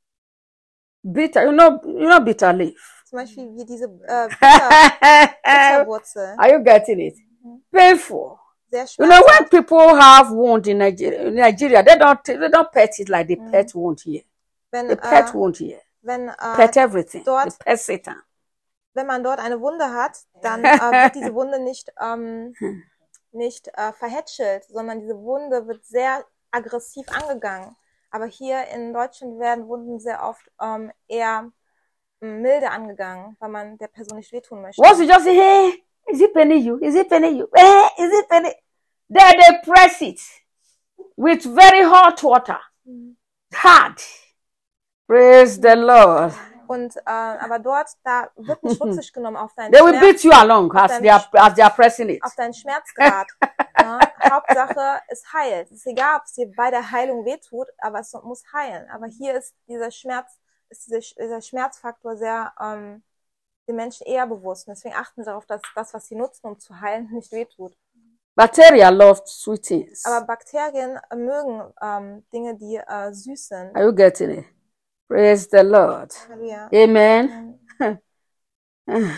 Speaker 2: bitter, you know, you know, bitter leaf.
Speaker 1: Zum Beispiel wie diese äh, bitter, Bitterwurzel.
Speaker 2: Are you getting it? Painful.
Speaker 1: Sehr
Speaker 2: You know, when
Speaker 1: schmerzhaft.
Speaker 2: people have wound in Nigeria, in Nigeria, they don't they don't pet it like they
Speaker 1: Mm.
Speaker 2: pet wound here.
Speaker 1: Wenn,
Speaker 2: They pet
Speaker 1: äh,
Speaker 2: wound here.
Speaker 1: wenn, äh,
Speaker 2: Pet everything. They
Speaker 1: dort,
Speaker 2: pet Satan.
Speaker 1: wenn man dort eine Wunde hat, dann äh, wird diese Wunde nicht, ähm, nicht äh, verhätschelt, sondern diese Wunde wird sehr aggressiv angegangen. Aber hier in Deutschland werden Wunden sehr oft ähm, eher ähm, milde angegangen, weil man der Person nicht wehtun möchte.
Speaker 2: Once you just say, hey, is it paining you? Is it paining you? Hey, is it paining? Then they press it with very hot water. Hard. Praise the Lord.
Speaker 1: Und äh, aber dort, da wird nicht Rücksicht genommen auf deinen
Speaker 2: They will
Speaker 1: Schmerz,
Speaker 2: beat you along as
Speaker 1: deinem
Speaker 2: they are as they are pressing it.
Speaker 1: auf deinen Schmerzgrad. Ja, Hauptsache, es heilt. Es ist egal, ob es dir bei der Heilung wehtut, aber es muss heilen. Aber hier ist dieser Schmerz, ist dieser, dieser Schmerzfaktor sehr ähm, den Menschen eher bewusst. Und deswegen achten sie darauf, dass das, was sie nutzen, um zu heilen, nicht wehtut.
Speaker 2: Bacteria love sweet things.
Speaker 1: Aber Bakterien äh, mögen ähm, Dinge, die äh, süß sind.
Speaker 2: Are you getting it? Praise the Lord.
Speaker 1: Halleluja.
Speaker 2: Amen.
Speaker 1: Ähm,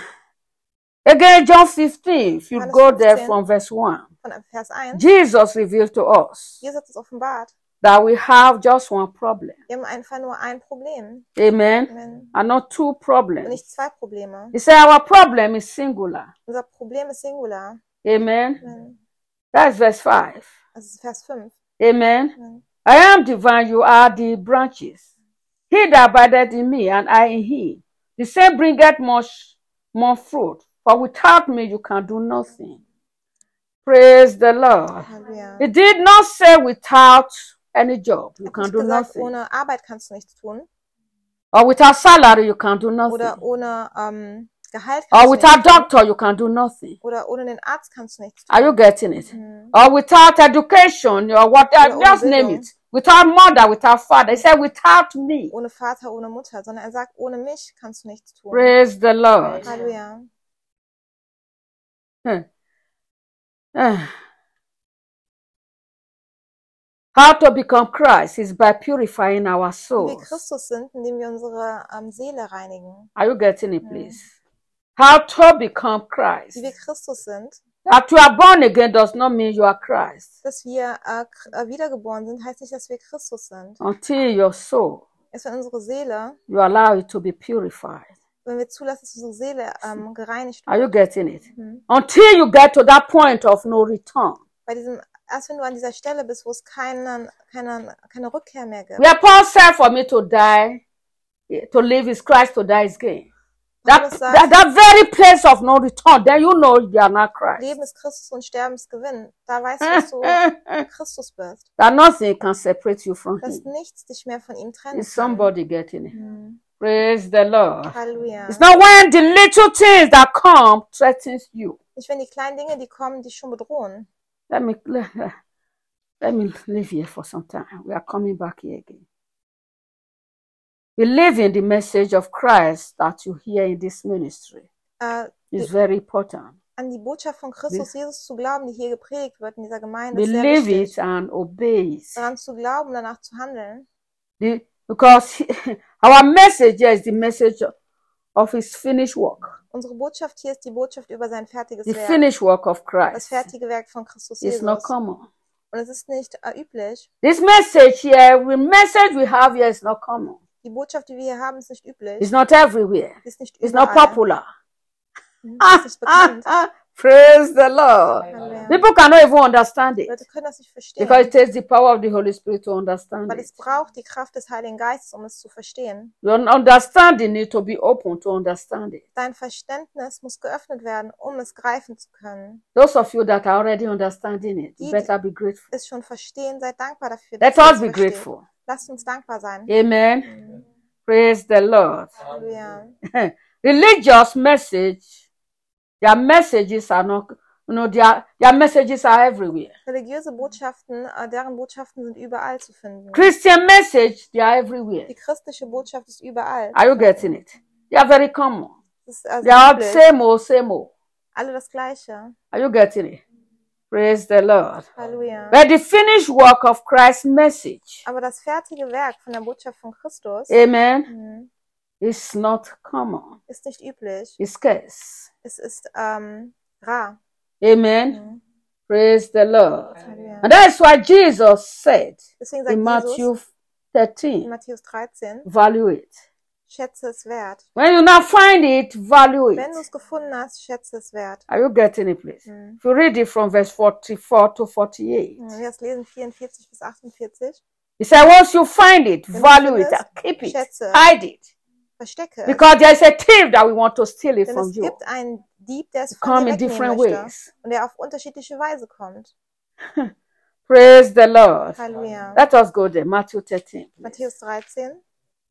Speaker 2: Again, John fifteen, if you
Speaker 1: Johannes
Speaker 2: go there
Speaker 1: fünfzehn.
Speaker 2: from verse one,
Speaker 1: Von Vers eins.
Speaker 2: Jesus revealed to us
Speaker 1: Jesus hat es offenbart.
Speaker 2: that we have just one problem.
Speaker 1: Wir haben einfach nur ein Problem.
Speaker 2: Amen.
Speaker 1: Amen.
Speaker 2: And not two
Speaker 1: Und
Speaker 2: problems.
Speaker 1: nicht zwei Probleme.
Speaker 2: He said our problem is singular.
Speaker 1: Unser Problem ist Singular.
Speaker 2: Amen.
Speaker 1: Amen.
Speaker 2: That's verse five.
Speaker 1: Das ist Vers fünf.
Speaker 2: Amen.
Speaker 1: Amen.
Speaker 2: I am the vine, you are the branches. He that abideth in me, and I in him, the same bringeth much more fruit. For without me you can do nothing. Praise the Lord.
Speaker 1: Halleluja.
Speaker 2: He did not say without any job you
Speaker 1: Ich
Speaker 2: can
Speaker 1: habe
Speaker 2: do
Speaker 1: nicht gesagt,
Speaker 2: nothing.
Speaker 1: ohne Arbeit kannst du nichts tun.
Speaker 2: Or without salary you can do nothing.
Speaker 1: Oder ohne ähm, Gehalt
Speaker 2: Or
Speaker 1: kannst du
Speaker 2: without
Speaker 1: nichts tun.
Speaker 2: doctor you can do nothing.
Speaker 1: Oder ohne den Arzt kannst du nichts
Speaker 2: Are you
Speaker 1: tun.
Speaker 2: getting it?
Speaker 1: Mhm.
Speaker 2: or without education, or whatever,
Speaker 1: Oder ohne
Speaker 2: just name
Speaker 1: Bildung.
Speaker 2: it. Without mother, without father. He said, without me.
Speaker 1: Ohne Vater, ohne Mutter, sondern er sagt, ohne mich kannst du nichts tun.
Speaker 2: Praise the Lord.
Speaker 1: Halleluja.
Speaker 2: Huh. Ah. How to become Christ is by purifying our
Speaker 1: Wie wir
Speaker 2: souls.
Speaker 1: Christus sind, indem wir unsere ähm, Seele reinigen.
Speaker 2: Are you getting it, please? How to become Christ.
Speaker 1: Wie wir Christus sind,
Speaker 2: That you are born again does not mean you are Christ.
Speaker 1: dass wir äh, k- äh, wiedergeboren sind, heißt nicht, dass wir Christus sind.
Speaker 2: Until your soul,
Speaker 1: Es wird unsere Seele,
Speaker 2: you allow it to be purified.
Speaker 1: wenn wir zulassen, dass unsere Seele ähm, gereinigt
Speaker 2: Are you
Speaker 1: wird.
Speaker 2: getting it?
Speaker 1: Mhm.
Speaker 2: Until you get to that point of no return.
Speaker 1: Bei diesem, erst wenn du an dieser Stelle bist, wo es keinen, keine, keine Rückkehr mehr gibt.
Speaker 2: Where Paul said for me to die, to live is Christ, to die is gain. That,
Speaker 1: Paulus
Speaker 2: that,
Speaker 1: sagt,
Speaker 2: that very place of no return, then you know you are not Christ.
Speaker 1: Leben ist Christus und Sterben ist Gewinn. Da weißt du, dass du Christus bist.
Speaker 2: That nothing can separate you from
Speaker 1: Dass
Speaker 2: him.
Speaker 1: nichts dich mehr von ihm trennen
Speaker 2: Is
Speaker 1: kann.
Speaker 2: somebody getting it?
Speaker 1: Mhm.
Speaker 2: Praise the Lord.
Speaker 1: Halleluja.
Speaker 2: It's not when the little things that come threatens you.
Speaker 1: Nicht, wenn die kleinen Dinge, die kommen, dich schon bedrohen.
Speaker 2: Let me let, let me live here for some time. We are coming back here again. Believing the message of Christ that you hear in this ministry
Speaker 1: Äh,
Speaker 2: is very important.
Speaker 1: an die Botschaft von Christus Jesus zu glauben, die hier gepredigt wird in dieser Gemeinde, ist sehr
Speaker 2: Believe
Speaker 1: wichtig.
Speaker 2: it and obey it.
Speaker 1: Daran zu glauben, danach zu handeln.
Speaker 2: The- because our message here is the message of his finished work.
Speaker 1: Unsere Botschaft hier ist die Botschaft über sein fertiges
Speaker 2: The
Speaker 1: Werk.
Speaker 2: finished work of
Speaker 1: Das
Speaker 2: Christ
Speaker 1: fertige Werk von Christus
Speaker 2: is
Speaker 1: Jesus.
Speaker 2: not common.
Speaker 1: Und es ist nicht äh, üblich.
Speaker 2: This message here, the message we have here is not common.
Speaker 1: Die Botschaft, die wir hier haben, ist nicht üblich.
Speaker 2: It's not everywhere.
Speaker 1: Sie ist nicht
Speaker 2: It's not
Speaker 1: überall.
Speaker 2: popular.
Speaker 1: Mhm. Sie ist nicht bekannt.
Speaker 2: Praise the Lord.
Speaker 1: Halleluja.
Speaker 2: People cannot even understand it
Speaker 1: Leute können das nicht verstehen,
Speaker 2: because it takes the power of the Holy Spirit to understand
Speaker 1: weil
Speaker 2: it.
Speaker 1: es braucht die Kraft des Heiligen Geistes, um es zu verstehen.
Speaker 2: Your understanding need to be open to understand it.
Speaker 1: Dein Verständnis muss geöffnet werden, um es greifen zu können.
Speaker 2: Those of you that are already understanding it, you
Speaker 1: Die-
Speaker 2: better be grateful.
Speaker 1: Es schon verstehen, seid dankbar dafür.
Speaker 2: Let
Speaker 1: dass ihr
Speaker 2: us
Speaker 1: es
Speaker 2: be
Speaker 1: versteht.
Speaker 2: grateful.
Speaker 1: Lasst uns dankbar sein.
Speaker 2: Amen. Praise the Lord.
Speaker 1: Halleluja.
Speaker 2: Religious message, their messages are not, you know, their, their messages are everywhere.
Speaker 1: Religiöse Botschaften, äh, deren Botschaften sind überall zu finden.
Speaker 2: Christian message, they are everywhere.
Speaker 1: Die christliche Botschaft ist überall.
Speaker 2: Are you getting it? They are very common.
Speaker 1: Es ist also
Speaker 2: They are all
Speaker 1: üblich.
Speaker 2: same old, same old.
Speaker 1: Alle das Gleiche.
Speaker 2: Are you getting it? Praise the Lord.
Speaker 1: Halleluja.
Speaker 2: But the finished work of Christ's message,
Speaker 1: Aber das fertige Werk von der Botschaft von Christus
Speaker 2: amen,
Speaker 1: mhm,
Speaker 2: is not common.
Speaker 1: ist nicht üblich.
Speaker 2: It's scarce.
Speaker 1: Es ist ähm, rar.
Speaker 2: Amen.
Speaker 1: Mhm.
Speaker 2: Praise the Lord.
Speaker 1: Halleluja.
Speaker 2: And that's why Jesus said
Speaker 1: Deswegen sagt
Speaker 2: in Matthew
Speaker 1: Jesus in
Speaker 2: thirteen,
Speaker 1: Matthäus dreizehn,
Speaker 2: value it.
Speaker 1: schätze es wert.
Speaker 2: When you now find it, value
Speaker 1: Wenn du
Speaker 2: it.
Speaker 1: es gefunden hast, schätze es wert.
Speaker 2: Are you getting it, please?
Speaker 1: Mhm.
Speaker 2: If you read it from verse forty-four to forty-eight,
Speaker 1: Mhm, wir das lesen vierundvierzig bis achtundvierzig.
Speaker 2: he said, once you find it,
Speaker 1: Wenn du
Speaker 2: value it
Speaker 1: findest,
Speaker 2: and keep it,
Speaker 1: schätze.
Speaker 2: hide it.
Speaker 1: Verstecke es.
Speaker 2: Because there is a thief that we want to steal it
Speaker 1: Denn
Speaker 2: from
Speaker 1: es
Speaker 2: you.
Speaker 1: gibt einen Dieb, der es von
Speaker 2: Come
Speaker 1: dir
Speaker 2: in
Speaker 1: wegnehmen
Speaker 2: different
Speaker 1: möchte.
Speaker 2: ways.
Speaker 1: Und der auf unterschiedliche Weise kommt.
Speaker 2: Praise the Lord.
Speaker 1: Halleluja.
Speaker 2: Let us go there. Matthew thirteen. please.
Speaker 1: Matthäus dreizehn.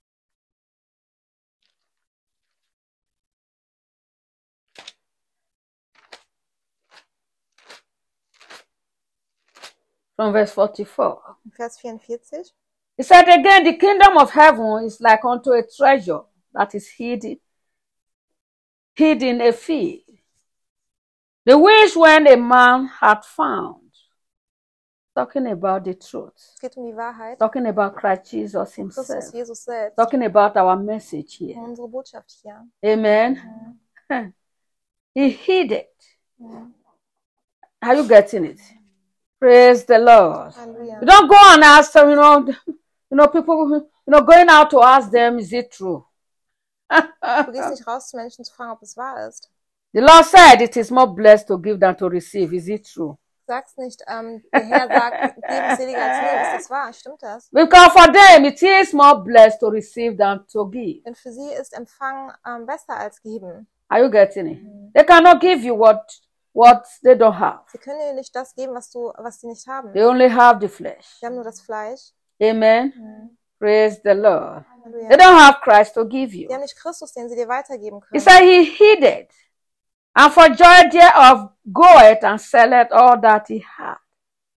Speaker 2: From verse forty-four.
Speaker 1: Vers vierundvierzig.
Speaker 2: He said again, the kingdom of heaven is like unto a treasure that is hidden, hid in a field. The which when a man had found, talking about the truth,
Speaker 1: Es geht um die Wahrheit.
Speaker 2: talking about Christ Jesus himself,
Speaker 1: Christus, Jesus selbst.
Speaker 2: talking about our message here.
Speaker 1: Um unsere Botschaft hier.
Speaker 2: Amen. He hid it.
Speaker 1: Mhm.
Speaker 2: Are you getting it? Praise the Lord.
Speaker 1: Halleluja.
Speaker 2: You don't go and ask them, you know, you know, people, you know, going out to ask them, is it true?
Speaker 1: Du gehst nicht raus zu Menschen zu fragen, ob es wahr ist.
Speaker 2: The Lord said it is more blessed to give than to receive. Is it true?
Speaker 1: Du sagst nicht, ähm, der Herr sagt, geben ist seliger als nehmen. Ist das wahr? Stimmt das?
Speaker 2: Because for them it is more blessed to receive than to give.
Speaker 1: Denn für sie ist Empfang ähm, besser als geben.
Speaker 2: Are you getting it? They cannot give you what what they don't have.
Speaker 1: Sie können dir nicht das geben, was du, was sie nicht haben.
Speaker 2: They only have the flesh.
Speaker 1: Sie haben nur das Fleisch.
Speaker 2: Amen.
Speaker 1: Mhm.
Speaker 2: Praise the Lord.
Speaker 1: Halleluja.
Speaker 2: They don't have Christ to give you.
Speaker 1: Sie haben nicht Christus, den sie dir weitergeben
Speaker 2: He
Speaker 1: können.
Speaker 2: said he hid it, and for joy thereof goeth and selleth all that he had,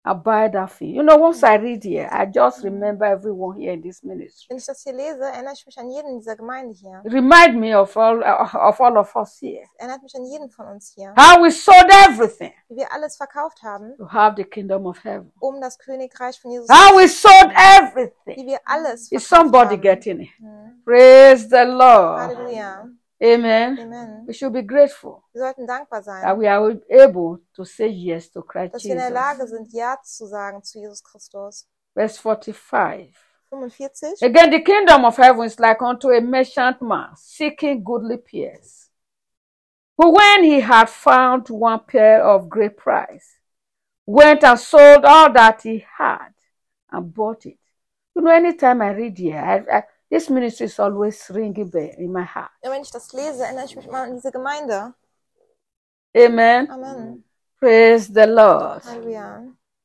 Speaker 2: abide at feet. You know, once I read here, I just remember everyone here in this ministry.
Speaker 1: Wenn ich das hier lese, erinnere ich mich an jeden in dieser Gemeinde hier.
Speaker 2: Remind me of all of all of us here.
Speaker 1: Es erinnert mich an jeden von uns hier.
Speaker 2: How we sold everything
Speaker 1: Wie wir alles verkauft haben,
Speaker 2: to have the kingdom of heaven.
Speaker 1: um das Königreich von Jesus
Speaker 2: How
Speaker 1: zu
Speaker 2: we sold everything.
Speaker 1: Wie wir alles
Speaker 2: Is
Speaker 1: verkauft
Speaker 2: somebody
Speaker 1: haben.
Speaker 2: getting it?
Speaker 1: Mhm.
Speaker 2: Praise the Lord.
Speaker 1: Halleluja.
Speaker 2: Amen.
Speaker 1: Amen.
Speaker 2: We should be grateful
Speaker 1: Wir sollten dankbar sein,
Speaker 2: that we are able to say yes to Christ
Speaker 1: dass wir in der
Speaker 2: Jesus.
Speaker 1: Lage sind, Ja zu sagen zu Jesus Christus.
Speaker 2: Verse forty-five.
Speaker 1: fünfundvierzig.
Speaker 2: Again, the kingdom of heaven is like unto a merchant man seeking goodly pearls, who when he had found one pearl of great price, went and sold all that he had and bought it. You know, anytime I read here, I, I, this ministry is always ringing bell in my heart.
Speaker 1: Ja, wenn ich das lese, erinnere ich mich mal an diese Gemeinde.
Speaker 2: Amen.
Speaker 1: Amen.
Speaker 2: Praise the Lord.
Speaker 1: Halleluja.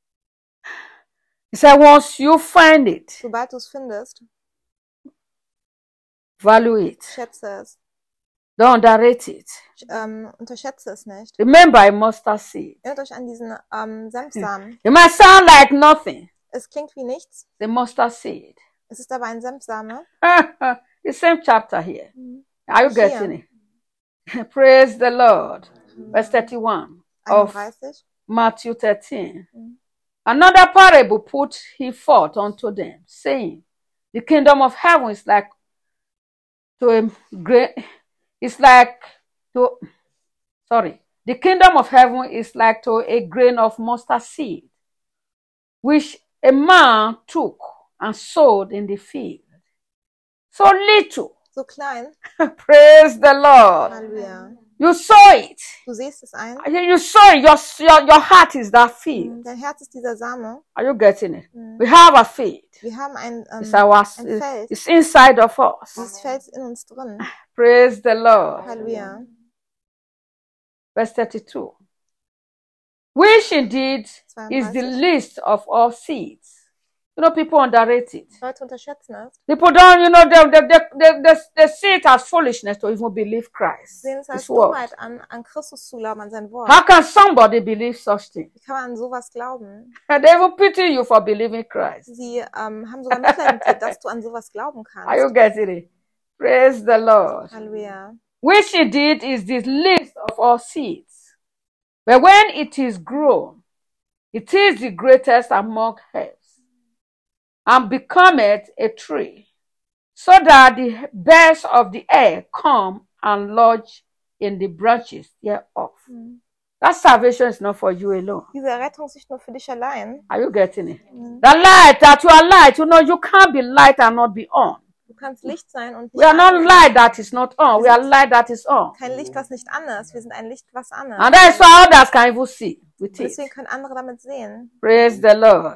Speaker 2: He said, once you find it,
Speaker 1: Sobald du es findest,
Speaker 2: value it.
Speaker 1: schätze es.
Speaker 2: Don't underrate it.
Speaker 1: Ähm, unterschätze es nicht.
Speaker 2: Remember, I mustard seed.
Speaker 1: Erinnert euch an diesen ähm, Senfsamen.
Speaker 2: It might sound like nothing.
Speaker 1: Es klingt wie nichts.
Speaker 2: The mustard seed.
Speaker 1: Es ist aber ein Senfsame.
Speaker 2: The same chapter here.
Speaker 1: Mhm.
Speaker 2: Are you
Speaker 1: Here.
Speaker 2: getting it? Praise the Lord. Verse thirty-one of
Speaker 1: einunddreißig.
Speaker 2: Matthew thirteen.
Speaker 1: Mhm.
Speaker 2: Another parable put he forth unto them, saying, the kingdom of heaven is like to a great, it's like to, sorry, the kingdom of heaven is like to a grain of mustard seed, which a man took and sowed in the field. So little.
Speaker 1: So klein.
Speaker 2: Praise the Lord.
Speaker 1: Halleluja.
Speaker 2: You saw it.
Speaker 1: Du siehst es ein.
Speaker 2: You saw it. Your, your, your heart is that field.
Speaker 1: Dein Herz ist dieser Same.
Speaker 2: Are you getting it?
Speaker 1: Mhm.
Speaker 2: We have a field.
Speaker 1: Wir haben ein, ähm,
Speaker 2: It's our,
Speaker 1: ein Feld.
Speaker 2: it's inside of us.
Speaker 1: Dieses Feld ist in uns drin.
Speaker 2: Praise the Lord.
Speaker 1: Halleluja.
Speaker 2: Verse thirty-two. Which indeed is the
Speaker 1: zweiunddreißig.
Speaker 2: least of all seeds. You know, people underrate it.
Speaker 1: Leute unterschätzen es.
Speaker 2: People don't, you know, they, they, they, they, they see it as foolishness to even believe Christ.
Speaker 1: Sie sehen es als
Speaker 2: His word.
Speaker 1: Dummheit an, an Christus zu glauben, an sein Wort.
Speaker 2: How can somebody believe such things?
Speaker 1: Wie kann man an sowas glauben?
Speaker 2: And they even pity you for believing Christ.
Speaker 1: Sie ähm, haben sogar Mitleid mit dir, dass du an sowas glauben
Speaker 2: Are you
Speaker 1: kannst.
Speaker 2: getting it? Praise the Lord.
Speaker 1: Halleluja.
Speaker 2: Which indeed is the least of all seeds. But when it is grown, it is the greatest among herbs, and becometh a tree, so that the birds of the air come and lodge in the branches thereof.
Speaker 1: Mhm.
Speaker 2: That salvation is not for you alone.
Speaker 1: Diese Errettung ist nicht nur für dich allein.
Speaker 2: Are you getting it?
Speaker 1: Mhm.
Speaker 2: The light that you are light, you know, you can't be light and not be on.
Speaker 1: Du kannst Licht sein und nicht
Speaker 2: We are not
Speaker 1: an.
Speaker 2: light that is not on. We are light that is on.
Speaker 1: Kein Licht, was nicht an ist. Wir sind ein Licht, was an ist.
Speaker 2: And that is why others can even see with it.
Speaker 1: Deswegen können andere damit sehen.
Speaker 2: Praise the Lord.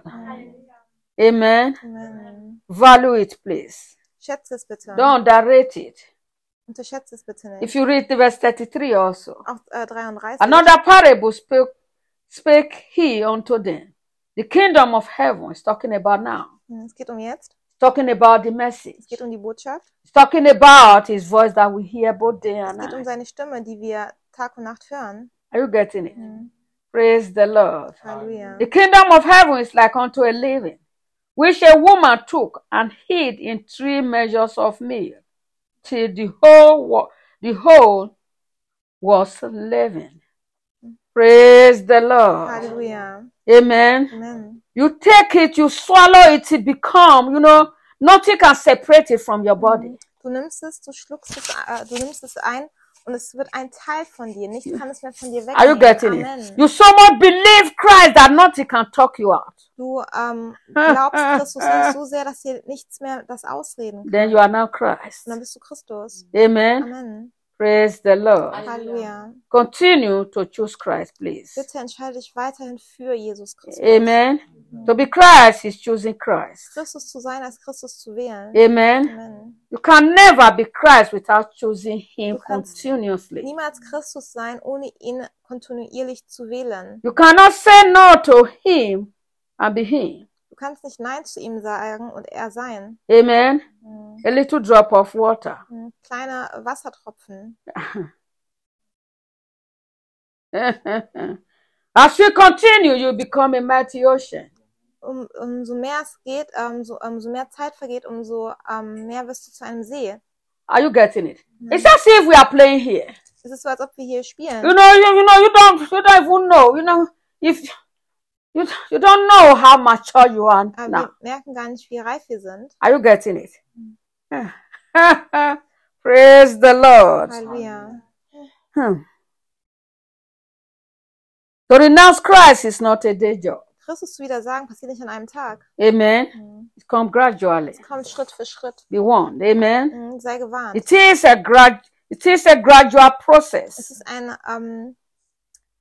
Speaker 2: Amen.
Speaker 1: Amen.
Speaker 2: Value it, please.
Speaker 1: Schätze es bitte.
Speaker 2: Don't underrate it.
Speaker 1: Unterschätze es bitte nicht.
Speaker 2: If you read the verse thirty-three also.
Speaker 1: Auch äh, dreiunddreißig.
Speaker 2: Another parable spake, spake he unto them. The kingdom of heaven is talking about now.
Speaker 1: Mhm, Es geht um jetzt.
Speaker 2: It's talking about the message.
Speaker 1: Es geht um die Botschaft.
Speaker 2: It's talking about his voice that we hear both day and
Speaker 1: Es geht um
Speaker 2: night.
Speaker 1: seine Stimme, die wir Tag und Nacht hören.
Speaker 2: Are you getting it?
Speaker 1: Mhm.
Speaker 2: Praise the Lord.
Speaker 1: Halleluja.
Speaker 2: The kingdom of heaven is like unto a leaven, which a woman took and hid in three measures of meal, till the whole wa- the whole was leavened. Praise the Lord.
Speaker 1: Halleluja.
Speaker 2: Amen.
Speaker 1: Amen.
Speaker 2: You take it, you swallow it, it become, you know, nothing can separate it from your body.
Speaker 1: Du nimmst es, du schluckst es, äh, du nimmst es ein und es wird ein Teil von dir. Nichts kann es mehr von dir
Speaker 2: Are you
Speaker 1: wegnehmen.
Speaker 2: getting
Speaker 1: Amen.
Speaker 2: it? You so much believe Christ that nothing can talk you out.
Speaker 1: Du ähm, glaubst Christus nicht so sehr, dass dir nichts mehr das ausreden kann.
Speaker 2: Then you are now Christ.
Speaker 1: Und dann bist du Christus.
Speaker 2: Amen.
Speaker 1: Amen.
Speaker 2: Praise the Lord.
Speaker 1: Halleluja.
Speaker 2: Continue to choose Christ, please.
Speaker 1: Bitte entscheide dich weiterhin für Jesus Christus.
Speaker 2: Amen. To be Christ is choosing Christ.
Speaker 1: Christus zu sein, als Christus zu wählen.
Speaker 2: Amen.
Speaker 1: Amen.
Speaker 2: You can never be Christ without choosing Him
Speaker 1: Du kannst
Speaker 2: continuously.
Speaker 1: niemals Christus sein, ohne ihn kontinuierlich zu wählen.
Speaker 2: You cannot say no to Him and be Him.
Speaker 1: Du kannst nicht Nein zu ihm sagen und er sein.
Speaker 2: Amen.
Speaker 1: Mhm.
Speaker 2: A little drop of water.
Speaker 1: Mhm. Kleine Wassertropfen.
Speaker 2: As you continue, you become a mighty ocean.
Speaker 1: Um, umso mehr es geht, umso, umso mehr Zeit vergeht, umso um, mehr wirst du zu einem See.
Speaker 2: Are you getting it? Mm. It's as if we are playing here.
Speaker 1: Es ist so, als ob wir hier spielen.
Speaker 2: You know, you, you know, you don't, you don't even know. You know, if you, you don't know how mature you are
Speaker 1: Aber
Speaker 2: now.
Speaker 1: wir merken gar nicht, wie reif wir sind.
Speaker 2: Are you getting it? Mm. Praise the Lord.
Speaker 1: Halleluja.
Speaker 2: Hmm. To renounce Christ is not a day job.
Speaker 1: Christus zu widersagen passiert nicht an einem Tag.
Speaker 2: Amen.
Speaker 1: Mhm.
Speaker 2: It comes gradually.
Speaker 1: Es kommt Schritt für Schritt.
Speaker 2: Be warned. Amen.
Speaker 1: Mhm. Sei gewarnt.
Speaker 2: It is a grad. It is a gradual process.
Speaker 1: Es ist ein, um,